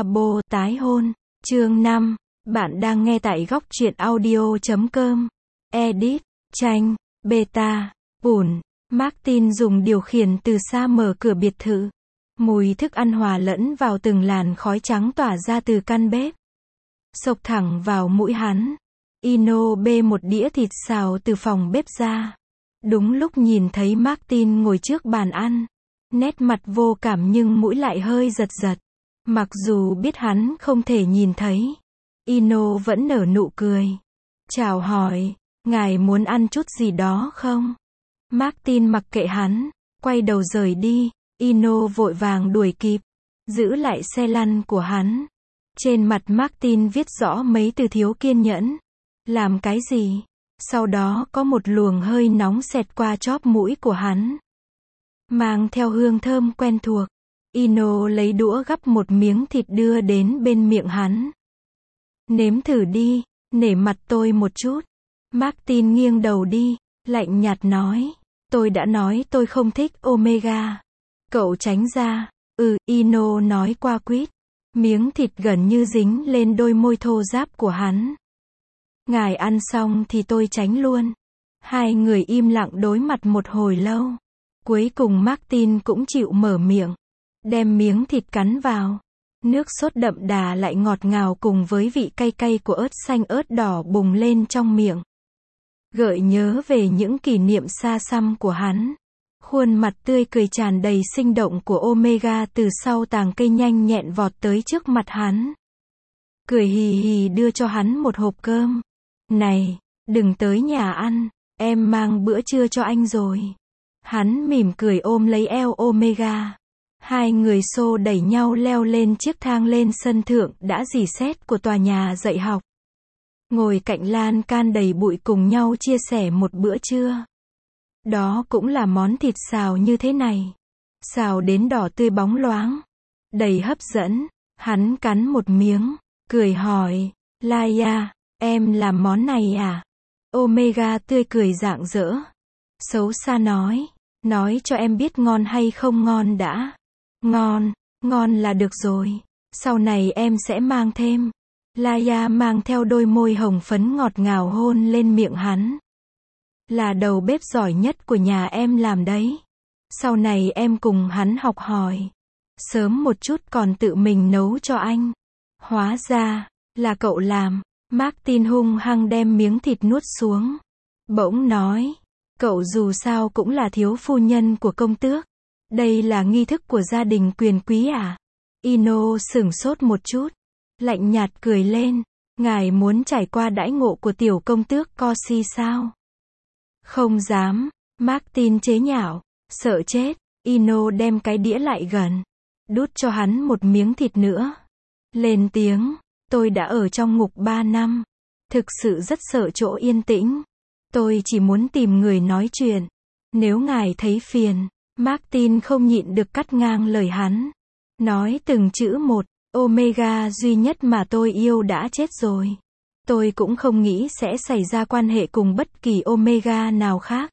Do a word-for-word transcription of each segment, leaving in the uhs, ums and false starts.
Abo tái hôn. Chương năm. Bạn đang nghe tại góc truyện audio chấm com. Edit. Tranh. Beta. Ủn. Martin dùng điều khiển từ xa mở cửa biệt thự. Mùi thức ăn hòa lẫn vào từng làn khói trắng tỏa ra từ căn bếp. Xộc thẳng vào mũi hắn. Ino bê một đĩa thịt xào từ phòng bếp ra. Đúng lúc nhìn thấy Martin ngồi trước bàn ăn. Nét mặt vô cảm nhưng mũi lại hơi giật giật. Mặc dù biết hắn không thể nhìn thấy. Ino vẫn nở nụ cười. Chào hỏi, ngài muốn ăn chút gì đó không? Martin mặc kệ hắn, quay đầu rời đi. Ino vội vàng đuổi kịp, giữ lại xe lăn của hắn. Trên mặt Martin viết rõ mấy từ thiếu kiên nhẫn. Làm cái gì? Sau đó có một luồng hơi nóng xẹt qua chóp mũi của hắn. Mang theo hương thơm quen thuộc. Ino lấy đũa gắp một miếng thịt đưa đến bên miệng hắn. Nếm thử đi, nể mặt tôi một chút. Martin nghiêng đầu đi, lạnh nhạt nói. Tôi đã nói tôi không thích Omega. Cậu tránh ra. Ừ, Ino nói qua quýt. Miếng thịt gần như dính lên đôi môi thô ráp của hắn. Ngài ăn xong thì tôi tránh luôn. Hai người im lặng đối mặt một hồi lâu. Cuối cùng Martin cũng chịu mở miệng. Đem miếng thịt cắn vào. Nước sốt đậm đà lại ngọt ngào cùng với vị cay cay của ớt xanh ớt đỏ bùng lên trong miệng. Gợi nhớ về những kỷ niệm xa xăm của hắn. Khuôn mặt tươi cười tràn đầy sinh động của Omega từ sau tàng cây nhanh nhẹn vọt tới trước mặt hắn. Cười hì hì đưa cho hắn một hộp cơm. Này, đừng tới nhà ăn, em mang bữa trưa cho anh rồi. Hắn mỉm cười ôm lấy eo Omega. Hai người xô đẩy nhau leo lên chiếc thang lên sân thượng đã rỉ sét của tòa nhà dạy học. Ngồi cạnh lan can đầy bụi cùng nhau chia sẻ một bữa trưa. Đó cũng là món thịt xào như thế này. Xào đến đỏ tươi bóng loáng. Đầy hấp dẫn. Hắn cắn một miếng. Cười hỏi. Laia, em làm món này à? Omega tươi cười rạng rỡ. Xấu xa nói. Nói cho em biết ngon hay không ngon đã. Ngon, ngon là được rồi. Sau này em sẽ mang thêm. Laia mang theo đôi môi hồng phấn ngọt ngào hôn lên miệng hắn. Là đầu bếp giỏi nhất của nhà em làm đấy. Sau này em cùng hắn học hỏi. Sớm một chút còn tự mình nấu cho anh. Hóa ra, là cậu làm. Martin hung hăng đem miếng thịt nuốt xuống. Bỗng nói, cậu dù sao cũng là thiếu phu nhân của công tước. Đây là nghi thức của gia đình quyền quý à? Ino sửng sốt một chút. Lạnh nhạt cười lên. Ngài muốn trải qua đãi ngộ của tiểu công tước Corsi sao? Không dám. Martin chế nhạo. Sợ chết. Ino đem cái đĩa lại gần. Đút cho hắn một miếng thịt nữa. Lên tiếng. Tôi đã ở trong ngục ba năm. Thực sự rất sợ chỗ yên tĩnh. Tôi chỉ muốn tìm người nói chuyện. Nếu ngài thấy phiền. Martin không nhịn được cắt ngang lời hắn. Nói từng chữ một. Omega duy nhất mà tôi yêu đã chết rồi. Tôi cũng không nghĩ sẽ xảy ra quan hệ cùng bất kỳ Omega nào khác.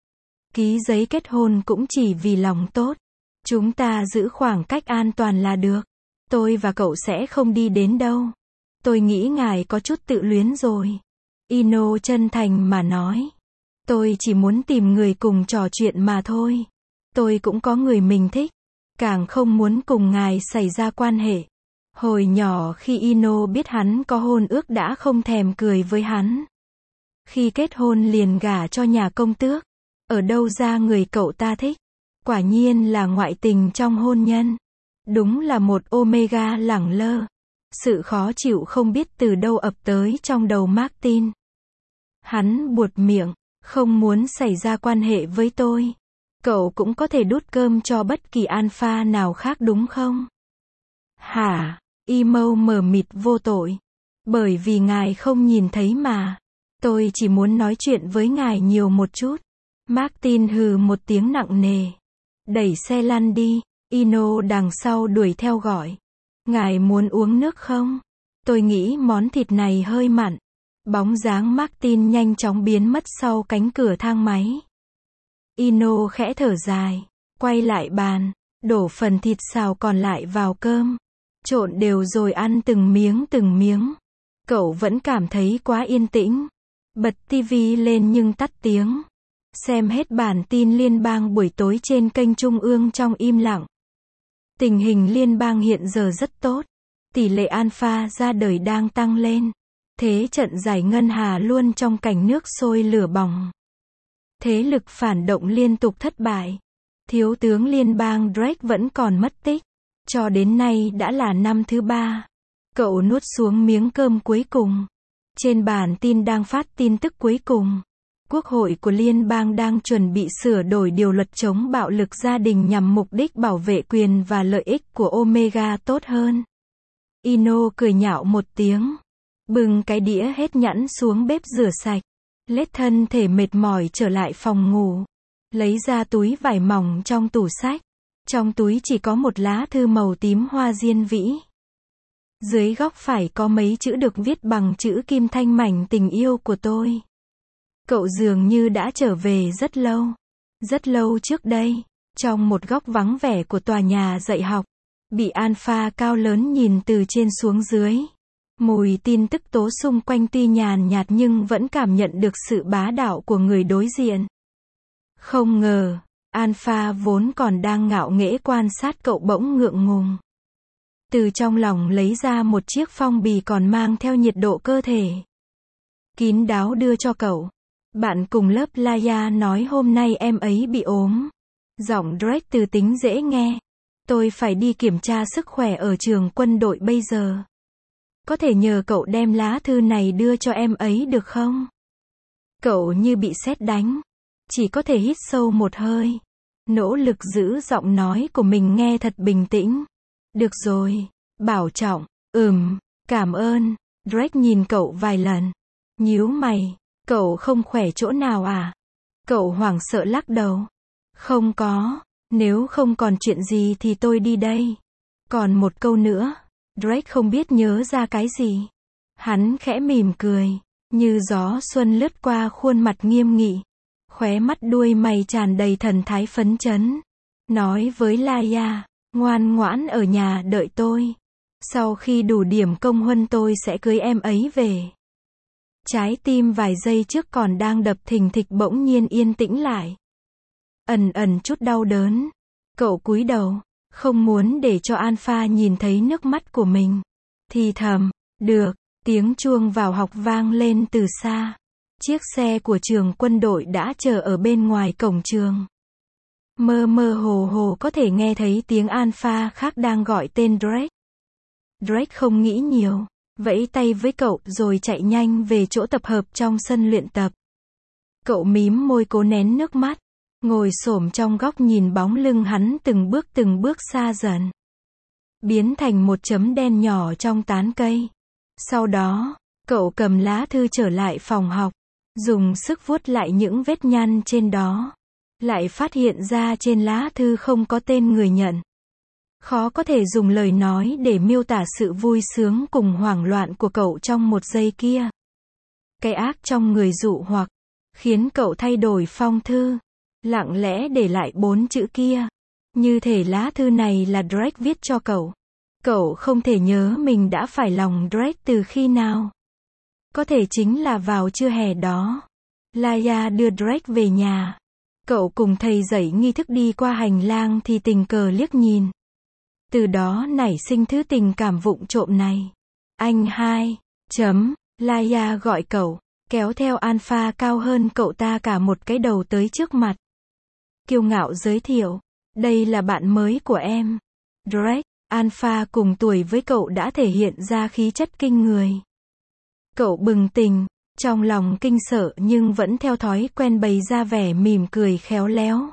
Ký giấy kết hôn cũng chỉ vì lòng tốt. Chúng ta giữ khoảng cách an toàn là được. Tôi và cậu sẽ không đi đến đâu. Tôi nghĩ ngài có chút tự luyến rồi. Ino chân thành mà nói. Tôi chỉ muốn tìm người cùng trò chuyện mà thôi. Tôi cũng có người mình thích. Càng không muốn cùng ngài xảy ra quan hệ. Hồi nhỏ khi Ino biết hắn có hôn ước đã không thèm cười với hắn. Khi kết hôn liền gả cho nhà công tước. Ở đâu ra người cậu ta thích? Quả nhiên là ngoại tình trong hôn nhân. Đúng là một Omega lẳng lơ. Sự khó chịu không biết từ đâu ập tới trong đầu Martin. Hắn buột miệng. Không muốn xảy ra quan hệ với tôi. Cậu cũng có thể đút cơm cho bất kỳ alpha nào khác đúng không? Hả? Imo mờ mịt vô tội. Bởi vì ngài không nhìn thấy mà. Tôi chỉ muốn nói chuyện với ngài nhiều một chút. Martin hừ một tiếng nặng nề. Đẩy xe lăn đi. Ino đằng sau đuổi theo gọi. Ngài muốn uống nước không? Tôi nghĩ món thịt này hơi mặn. Bóng dáng Martin nhanh chóng biến mất sau cánh cửa thang máy. Ino khẽ thở dài. Quay lại bàn. Đổ phần thịt xào còn lại vào cơm. Trộn đều rồi ăn từng miếng từng miếng. Cậu vẫn cảm thấy quá yên tĩnh. Bật tivi lên nhưng tắt tiếng. Xem hết bản tin liên bang buổi tối trên kênh Trung ương trong im lặng. Tình hình liên bang hiện giờ rất tốt. Tỷ lệ alpha ra đời đang tăng lên. Thế trận giải ngân hà luôn trong cảnh nước sôi lửa bỏng. Thế lực phản động liên tục thất bại. Thiếu tướng liên bang Drake vẫn còn mất tích. Cho đến nay đã là năm thứ ba. Cậu nuốt xuống miếng cơm cuối cùng. Trên bản tin đang phát tin tức cuối cùng. Quốc hội của liên bang đang chuẩn bị sửa đổi điều luật chống bạo lực gia đình nhằm mục đích bảo vệ quyền và lợi ích của Omega tốt hơn. Ino cười nhạo một tiếng. Bưng cái đĩa hết nhẵn xuống bếp rửa sạch. Lết thân thể mệt mỏi trở lại phòng ngủ. Lấy ra túi vải mỏng trong tủ sách. Trong túi chỉ có một lá thư màu tím hoa diên vĩ. Dưới góc phải có mấy chữ được viết bằng chữ kim thanh mảnh tình yêu của tôi. Cậu dường như đã trở về rất lâu. Rất lâu trước đây. Trong một góc vắng vẻ của tòa nhà dạy học. Bị alpha cao lớn nhìn từ trên xuống dưới. Mùi tin tức tố xung quanh tuy nhàn nhạt nhưng vẫn cảm nhận được sự bá đạo của người đối diện. Không ngờ, alpha vốn còn đang ngạo nghễ quan sát cậu bỗng ngượng ngùng. Từ trong lòng lấy ra một chiếc phong bì còn mang theo nhiệt độ cơ thể. Kín đáo đưa cho cậu. Bạn cùng lớp Laia nói hôm nay em ấy bị ốm. Giọng Drake từ tính dễ nghe. Tôi phải đi kiểm tra sức khỏe ở trường quân đội bây giờ. Có thể nhờ cậu đem lá thư này đưa cho em ấy được không? Cậu như bị sét đánh. Chỉ có thể hít sâu một hơi. Nỗ lực giữ giọng nói của mình nghe thật bình tĩnh. Được rồi. Bảo trọng. Ừm. Cảm ơn. Drake nhìn cậu vài lần. Nhíu mày. Cậu không khỏe chỗ nào à? Cậu hoảng sợ lắc đầu. Không có. Nếu không còn chuyện gì thì tôi đi đây. Còn một câu nữa. Drake không biết nhớ ra cái gì. Hắn khẽ mỉm cười. Như gió xuân lướt qua khuôn mặt nghiêm nghị. Khóe mắt đuôi mày tràn đầy thần thái phấn chấn. Nói với Laia. Ngoan ngoãn ở nhà đợi tôi. Sau khi đủ điểm công huân tôi sẽ cưới em ấy về. Trái tim vài giây trước còn đang đập thình thịch bỗng nhiên yên tĩnh lại. Ẩn ẩn chút đau đớn. Cậu cúi đầu. Không muốn để cho alpha nhìn thấy nước mắt của mình. Thì thầm. Được. Tiếng chuông vào học vang lên từ xa. Chiếc xe của trường quân đội đã chờ ở bên ngoài cổng trường. Mơ mơ hồ hồ có thể nghe thấy tiếng alpha khác đang gọi tên Drake. Drake không nghĩ nhiều. Vẫy tay với cậu rồi chạy nhanh về chỗ tập hợp trong sân luyện tập. Cậu mím môi cố nén nước mắt. Ngồi xổm trong góc nhìn bóng lưng hắn từng bước từng bước xa dần. Biến thành một chấm đen nhỏ trong tán cây. Sau đó, cậu cầm lá thư trở lại phòng học. Dùng sức vuốt lại những vết nhăn trên đó. Lại phát hiện ra trên lá thư không có tên người nhận. Khó có thể dùng lời nói để miêu tả sự vui sướng cùng hoảng loạn của cậu trong một giây kia. Cái ác trong người dụ hoặc, khiến cậu thay đổi phong thư. Lặng lẽ để lại bốn chữ kia. Như thể lá thư này là Drake viết cho cậu. Cậu không thể nhớ mình đã phải lòng Drake từ khi nào. Có thể chính là vào trưa hè đó. Laia đưa Drake về nhà. Cậu cùng thầy dạy nghi thức đi qua hành lang thì tình cờ liếc nhìn. Từ đó nảy sinh thứ tình cảm vụng trộm này. Anh hai. Chấm. Laia gọi cậu. Kéo theo alpha cao hơn cậu ta cả một cái đầu tới trước mặt. Kiêu ngạo giới thiệu. Đây là bạn mới của em. Drake. Alpha cùng tuổi với cậu đã thể hiện ra khí chất kinh người. Cậu bừng tỉnh. Trong lòng kinh sợ nhưng vẫn theo thói quen bày ra vẻ mỉm cười khéo léo.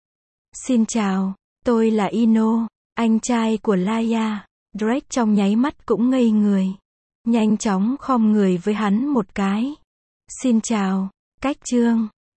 Xin chào. Tôi là Ino. Anh trai của Laia. Drake trong nháy mắt cũng ngây người. Nhanh chóng khom người với hắn một cái. Xin chào. Cách chương.